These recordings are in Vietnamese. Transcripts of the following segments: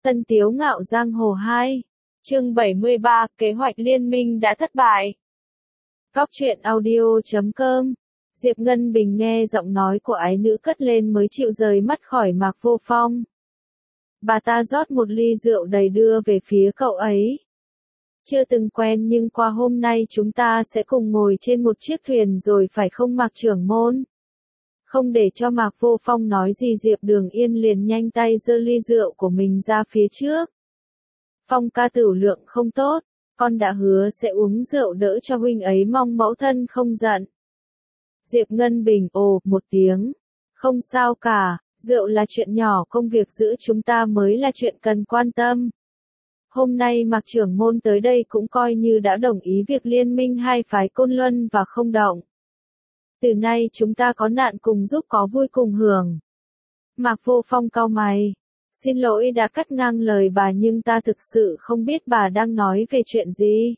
Tân Tiếu Ngạo Giang Hồ 2, chương 73, kế hoạch liên minh đã thất bại. Góc truyện audio.com. Diệp Ngân Bình nghe giọng nói của ái nữ cất lên mới chịu rời mắt khỏi Mạc Vô Phong. Bà ta rót một ly rượu đầy đưa về phía cậu ấy. Chưa từng quen nhưng qua hôm nay chúng ta sẽ cùng ngồi trên một chiếc thuyền rồi phải không Mạc trưởng môn? Không để cho Mạc Vô Phong nói gì Diệp Đường Yên liền nhanh tay giơ ly rượu của mình ra phía trước. Phong ca tửu lượng không tốt, con đã hứa sẽ uống rượu đỡ cho huynh ấy mong mẫu thân không giận. Diệp Ngân Bình ồ một tiếng, không sao cả, rượu là chuyện nhỏ, công việc giữa chúng ta mới là chuyện cần quan tâm. Hôm nay Mạc trưởng môn tới đây cũng coi như đã đồng ý việc liên minh hai phái Côn Luân và Không Động. Từ nay chúng ta có nạn cùng giúp có vui cùng hưởng. Mạc Vô Phong cau mày. Xin lỗi đã cắt ngang lời bà nhưng ta thực sự không biết bà đang nói về chuyện gì.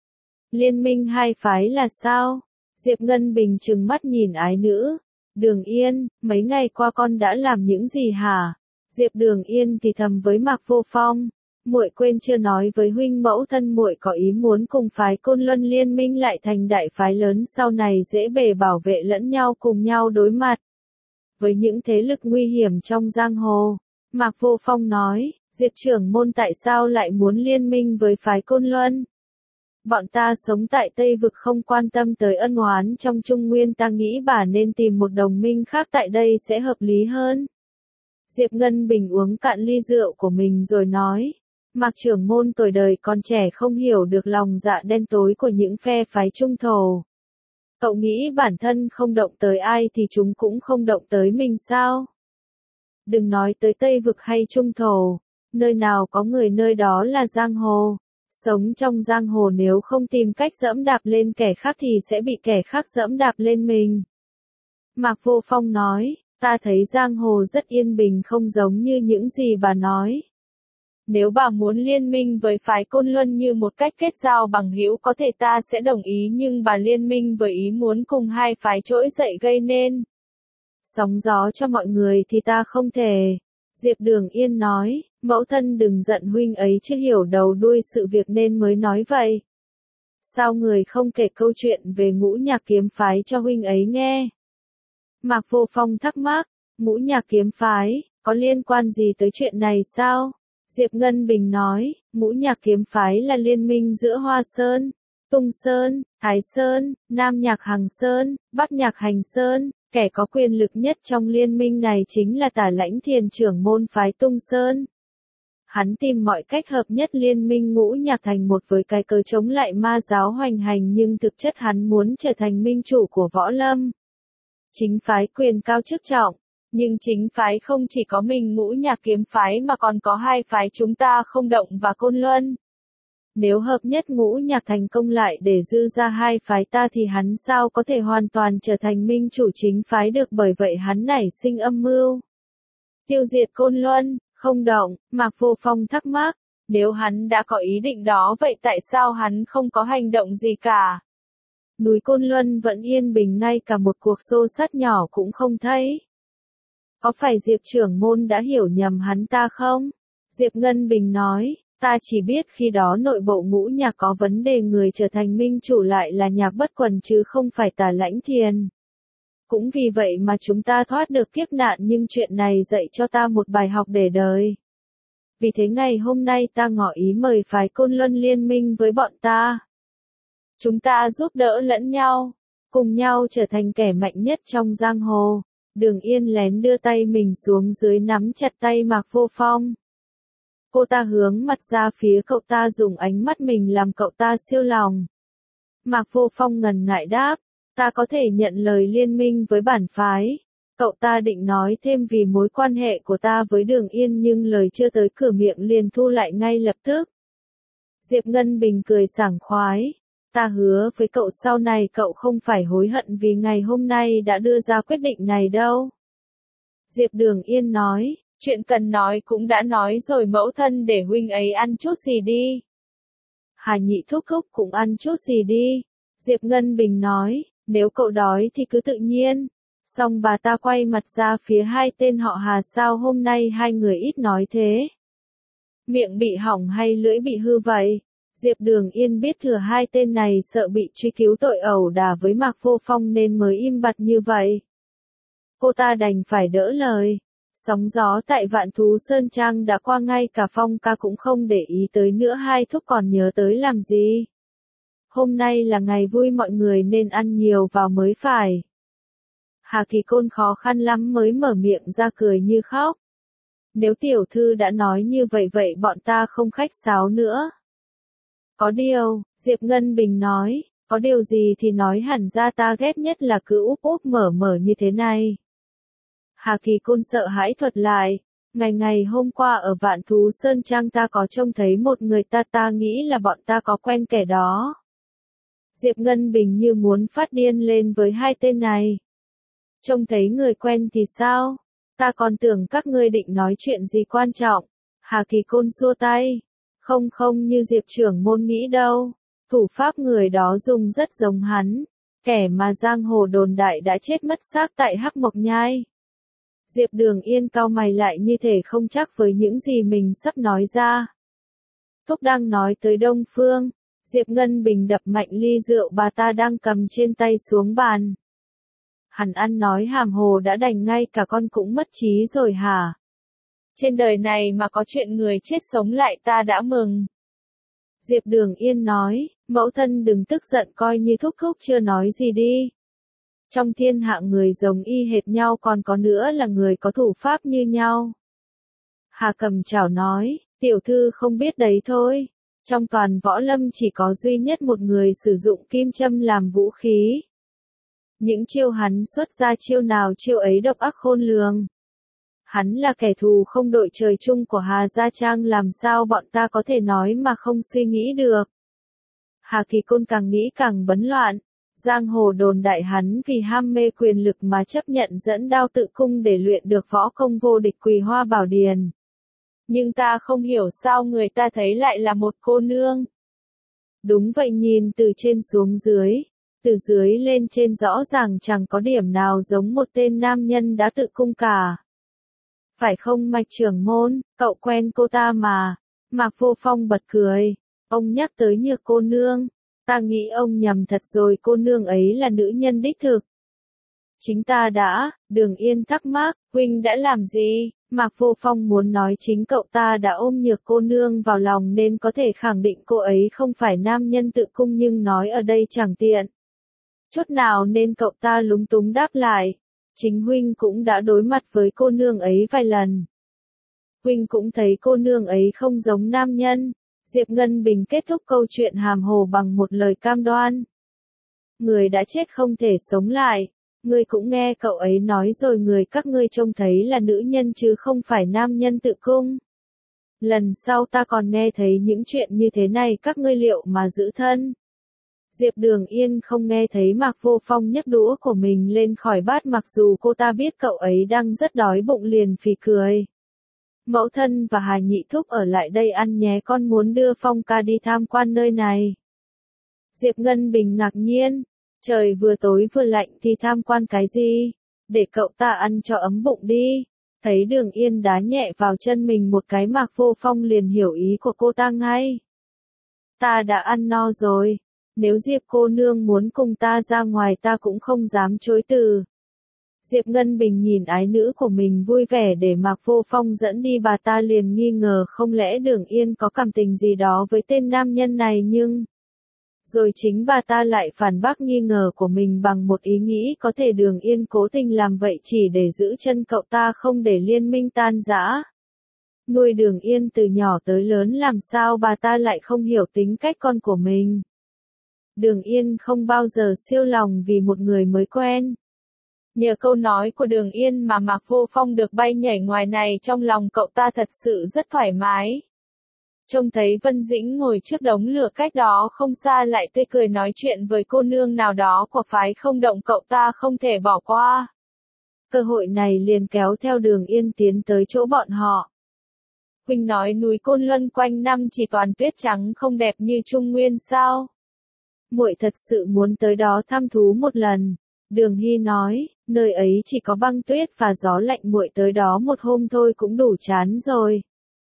Liên minh hai phái là sao? Diệp Ngân Bình trừng mắt nhìn ái nữ. Đường Yên, mấy ngày qua con đã làm những gì hả? Diệp Đường Yên thì thầm với Mạc Vô Phong. Muội quên chưa nói với huynh mẫu thân muội có ý muốn cùng phái Côn Luân liên minh lại thành đại phái lớn sau này dễ bề bảo vệ lẫn nhau cùng nhau đối mặt với những thế lực nguy hiểm trong giang hồ. Mạc Vô Phong nói, Diệp trưởng môn tại sao lại muốn liên minh với phái Côn Luân? Bọn ta sống tại Tây Vực không quan tâm tới ân oán trong Trung Nguyên, ta nghĩ bà nên tìm một đồng minh khác tại đây sẽ hợp lý hơn. Diệp Ngân Bình uống cạn ly rượu của mình rồi nói. Mạc trưởng môn tuổi đời còn trẻ không hiểu được lòng dạ đen tối của những phe phái trung thổ. Cậu nghĩ bản thân không động tới ai thì chúng cũng không động tới mình sao? Đừng nói tới Tây Vực hay trung thổ, nơi nào có người nơi đó là giang hồ. Sống trong giang hồ nếu không tìm cách giẫm đạp lên kẻ khác thì sẽ bị kẻ khác giẫm đạp lên mình. Mạc Vô Phong nói, ta thấy giang hồ rất yên bình không giống như những gì bà nói. Nếu bà muốn liên minh với phái Côn Luân như một cách kết giao bằng hữu có thể ta sẽ đồng ý, nhưng bà liên minh với ý muốn cùng hai phái trỗi dậy gây nên sóng gió cho mọi người thì ta không thể. Diệp Đường Yên nói, mẫu thân đừng giận, huynh ấy chưa hiểu đầu đuôi sự việc nên mới nói vậy. Sao người không kể câu chuyện về Ngũ Nhạc kiếm phái cho huynh ấy nghe? Mạc Vô Phong thắc mắc, Ngũ Nhạc kiếm phái, có liên quan gì tới chuyện này sao? Diệp Ngân Bình nói, Ngũ Nhạc kiếm phái là liên minh giữa Hoa Sơn, Tung Sơn, Thái Sơn, Nam Nhạc Hằng Sơn, Bắc Nhạc Hành Sơn. Kẻ có quyền lực nhất trong liên minh này chính là Tả Lãnh Thiền trưởng môn phái Tung Sơn. Hắn tìm mọi cách hợp nhất liên minh Ngũ Nhạc thành một với cái cớ chống lại ma giáo hoành hành, nhưng thực chất hắn muốn trở thành minh chủ của võ lâm. Chính phái quyền cao chức trọng, nhưng chính phái không chỉ có mình Ngũ Nhạc kiếm phái mà còn có hai phái chúng ta Không Động và Côn Luân. Nếu hợp nhất Ngũ Nhạc thành công lại để dư ra hai phái ta thì hắn sao có thể hoàn toàn trở thành minh chủ chính phái được, bởi vậy hắn nảy sinh âm mưu tiêu diệt Côn Luân, Không Động. Mạc Vô Phong thắc mắc, nếu hắn đã có ý định đó vậy tại sao hắn không có hành động gì cả? Núi Côn Luân vẫn yên bình, ngay cả một cuộc xô xát nhỏ cũng không thấy. Có phải Diệp trưởng môn đã hiểu nhầm hắn ta không? Diệp Ngân Bình nói. Ta chỉ biết khi đó nội bộ Ngũ Nhạc có vấn đề, người trở thành minh chủ lại là Nhạc Bất Quần chứ không phải Tả Lãnh Thiền. Cũng vì vậy mà chúng ta thoát được kiếp nạn, nhưng chuyện này dạy cho ta một bài học để đời. Vì thế ngày hôm nay ta ngỏ ý mời phái Côn Luân liên minh với bọn ta. Chúng ta giúp đỡ lẫn nhau, cùng nhau trở thành kẻ mạnh nhất trong giang hồ. Đường Yên lén đưa tay mình xuống dưới nắm chặt tay Mạc Vô Phong. Cô ta hướng mặt ra phía cậu ta, dùng ánh mắt mình làm cậu ta siêu lòng. Mạc Vô Phong ngần ngại đáp, ta có thể nhận lời liên minh với bản phái. Cậu ta định nói thêm vì mối quan hệ của ta với Đường Yên nhưng lời chưa tới cửa miệng liền thu lại ngay lập tức. Diệp Ngân Bình cười sảng khoái, ta hứa với cậu sau này cậu không phải hối hận vì ngày hôm nay đã đưa ra quyết định này đâu. Diệp Đường Yên nói. Chuyện cần nói cũng đã nói rồi mẫu thân, để huynh ấy ăn chút gì đi. Hà Nhị thúc thúc cũng ăn chút gì đi. Diệp Ngân Bình nói, nếu cậu đói thì cứ tự nhiên. Xong bà ta quay mặt ra phía hai tên họ Hà, sao hôm nay hai người ít nói thế? Miệng bị hỏng hay lưỡi bị hư vậy? Diệp Đường Yên biết thừa hai tên này sợ bị truy cứu tội ẩu đả với Mạc Vô Phong nên mới im bặt như vậy. Cô ta đành phải đỡ lời. Sóng gió tại Vạn Thú Sơn Trang đã qua, ngay cả Phong ca cũng không để ý tới nữa, hai thúc còn nhớ tới làm gì. Hôm nay là ngày vui mọi người nên ăn nhiều vào mới phải. Hà Kỳ Côn khó khăn lắm mới mở miệng ra cười như khóc. Nếu tiểu thư đã nói như vậy vậy bọn ta không khách sáo nữa. Có điều, Diệp Ngân Bình nói, có điều gì thì nói hẳn ra, ta ghét nhất là cứ úp úp mở mở như thế này. Hà Kỳ Côn sợ hãi thuật lại, ngày hôm qua ở Vạn Thú Sơn Trang ta có trông thấy một người, ta nghĩ là bọn ta có quen kẻ đó. Diệp Ngân Bình như muốn phát điên lên với hai tên này. Trông thấy người quen thì sao? Ta còn tưởng các ngươi định nói chuyện gì quan trọng. Hà Kỳ Côn xua tay. Không như Diệp trưởng môn nghĩ đâu. Thủ pháp người đó dùng rất giống hắn. Kẻ mà giang hồ đồn đại đã chết mất xác tại Hắc Mộc Nhai. Diệp Đường Yên cau mày lại như thể không chắc với những gì mình sắp nói ra. Thúc đang nói tới Đông Phương. Diệp Ngân Bình đập mạnh ly rượu bà ta đang cầm trên tay xuống bàn. Hắn ăn nói hàm hồ đã đành, ngay cả con cũng mất trí rồi hả? Trên đời này mà có chuyện người chết sống lại ta đã mừng. Diệp Đường Yên nói, mẫu thân đừng tức giận, coi như thúc chưa nói gì đi. Trong thiên hạ người giống y hệt nhau, còn có nữa là người có thủ pháp như nhau. Hà Cầm Chảo nói, tiểu thư không biết đấy thôi. Trong toàn võ lâm chỉ có duy nhất một người sử dụng kim châm làm vũ khí. Những chiêu hắn xuất ra chiêu nào chiêu ấy độc ác khôn lường. Hắn là kẻ thù không đội trời chung của Hà Gia Trang, làm sao bọn ta có thể nói mà không suy nghĩ được. Hà Kỳ Côn càng nghĩ càng bấn loạn. Giang hồ đồn đại hắn vì ham mê quyền lực mà chấp nhận dẫn đao tự cung để luyện được võ công vô địch Quỳ Hoa Bảo Điền. Nhưng ta không hiểu sao người ta thấy lại là một cô nương. Đúng vậy, nhìn từ trên xuống dưới, từ dưới lên trên rõ ràng chẳng có điểm nào giống một tên nam nhân đã tự cung cả. Phải không Mạch trưởng môn, cậu quen cô ta mà. Mạc Vô Phong bật cười. Ông nhắc tới Nhược cô nương. Ta nghĩ ông nhầm thật rồi, cô nương ấy là nữ nhân đích thực. Chính ta đã. Đường Yên thắc mắc, huynh đã làm gì? Mạc Vô Phong muốn nói chính cậu ta đã ôm Nhược cô nương vào lòng nên có thể khẳng định cô ấy không phải nam nhân tự cung, nhưng nói ở đây chẳng tiện chút nào nên cậu ta lúng túng đáp lại. Chính huynh cũng đã đối mặt với cô nương ấy vài lần. Huynh cũng thấy cô nương ấy không giống nam nhân. Diệp Ngân Bình kết thúc câu chuyện hàm hồ bằng một lời cam đoan. Người đã chết không thể sống lại. Ngươi cũng nghe cậu ấy nói rồi, người các ngươi trông thấy là nữ nhân chứ không phải nam nhân tự cung. Lần sau ta còn nghe thấy những chuyện như thế này, các ngươi liệu mà giữ thân. Diệp Đường Yên không nghe thấy Mạc Vô Phong nhấc đũa của mình lên khỏi bát, mặc dù cô ta biết cậu ấy đang rất đói bụng, liền phì cười. Mẫu thân và Hà nhị thúc ở lại đây ăn nhé, con muốn đưa Phong ca đi tham quan nơi này. Diệp Ngân Bình ngạc nhiên, trời vừa tối vừa lạnh thì tham quan cái gì, để cậu ta ăn cho ấm bụng đi. Thấy Đường Yên đá nhẹ vào chân mình một cái, Mạc Vô Phong liền hiểu ý của cô ta ngay. Ta đã ăn no rồi. Nếu Diệp cô nương muốn cùng ta ra ngoài ta cũng không dám chối từ. Diệp Ngân Bình nhìn ái nữ của mình vui vẻ để Mạc Vô Phong dẫn đi, bà ta liền nghi ngờ không lẽ Đường Yên có cảm tình gì đó với tên nam nhân này, nhưng rồi chính bà ta lại phản bác nghi ngờ của mình bằng một ý nghĩ có thể Đường Yên cố tình làm vậy chỉ để giữ chân cậu ta không để liên minh tan rã. Nuôi Đường Yên từ nhỏ tới lớn, làm sao bà ta lại không hiểu tính cách con của mình. Đường Yên không bao giờ siêu lòng vì một người mới quen. Nhờ câu nói của Đường Yên mà Mạc Vô Phong được bay nhảy ngoài này, trong lòng cậu ta thật sự rất thoải mái. Trông thấy Vân Dĩnh ngồi trước đống lửa cách đó không xa lại tươi cười nói chuyện với cô nương nào đó của phái Không Động, cậu ta không thể bỏ qua. Cơ hội này liền kéo theo Đường Yên tiến tới chỗ bọn họ. Huynh nói núi Côn Luân quanh năm chỉ toàn tuyết trắng không đẹp như Trung Nguyên sao? Muội thật sự muốn tới đó thăm thú một lần. Đường Hy nói, nơi ấy chỉ có băng tuyết và gió lạnh, muội tới đó một hôm thôi cũng đủ chán rồi.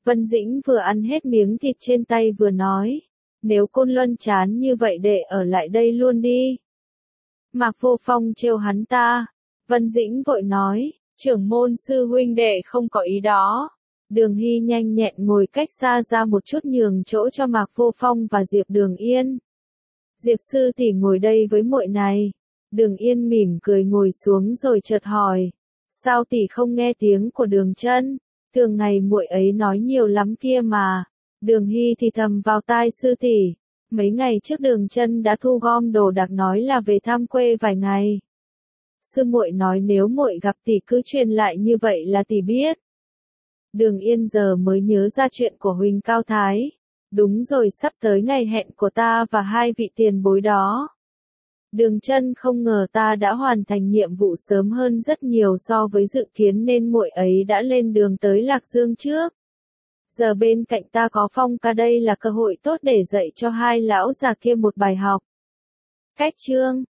Vân Dĩnh vừa ăn hết miếng thịt trên tay vừa nói, nếu Côn Luân chán như vậy đệ ở lại đây luôn đi. Mạc Vô Phong trêu hắn ta. Vân Dĩnh vội nói, trưởng môn sư huynh đệ không có ý đó. Đường Hy nhanh nhẹn ngồi cách xa ra một chút nhường chỗ cho Mạc Vô Phong và Diệp Đường Yên. Diệp sư tỷ ngồi đây với muội này. Đường Yên mỉm cười ngồi xuống rồi chợt hỏi, sao tỷ không nghe tiếng của Đường Chân? Thường ngày muội ấy nói nhiều lắm kia mà. Đường Hy thì thầm vào tai sư tỷ, mấy ngày trước Đường Chân đã thu gom đồ đạc nói là về thăm quê vài ngày. Sư muội nói nếu muội gặp tỷ cứ truyền lại như vậy là tỷ biết. Đường Yên giờ mới nhớ ra chuyện của Huỳnh Cao Thái. Đúng rồi, sắp tới ngày hẹn của ta và hai vị tiền bối đó. Đường Chân không ngờ ta đã hoàn thành nhiệm vụ sớm hơn rất nhiều so với dự kiến nên muội ấy đã lên đường tới Lạc Dương trước. Giờ bên cạnh ta có Phong ca, đây là cơ hội tốt để dạy cho hai lão già kia một bài học. Cách chương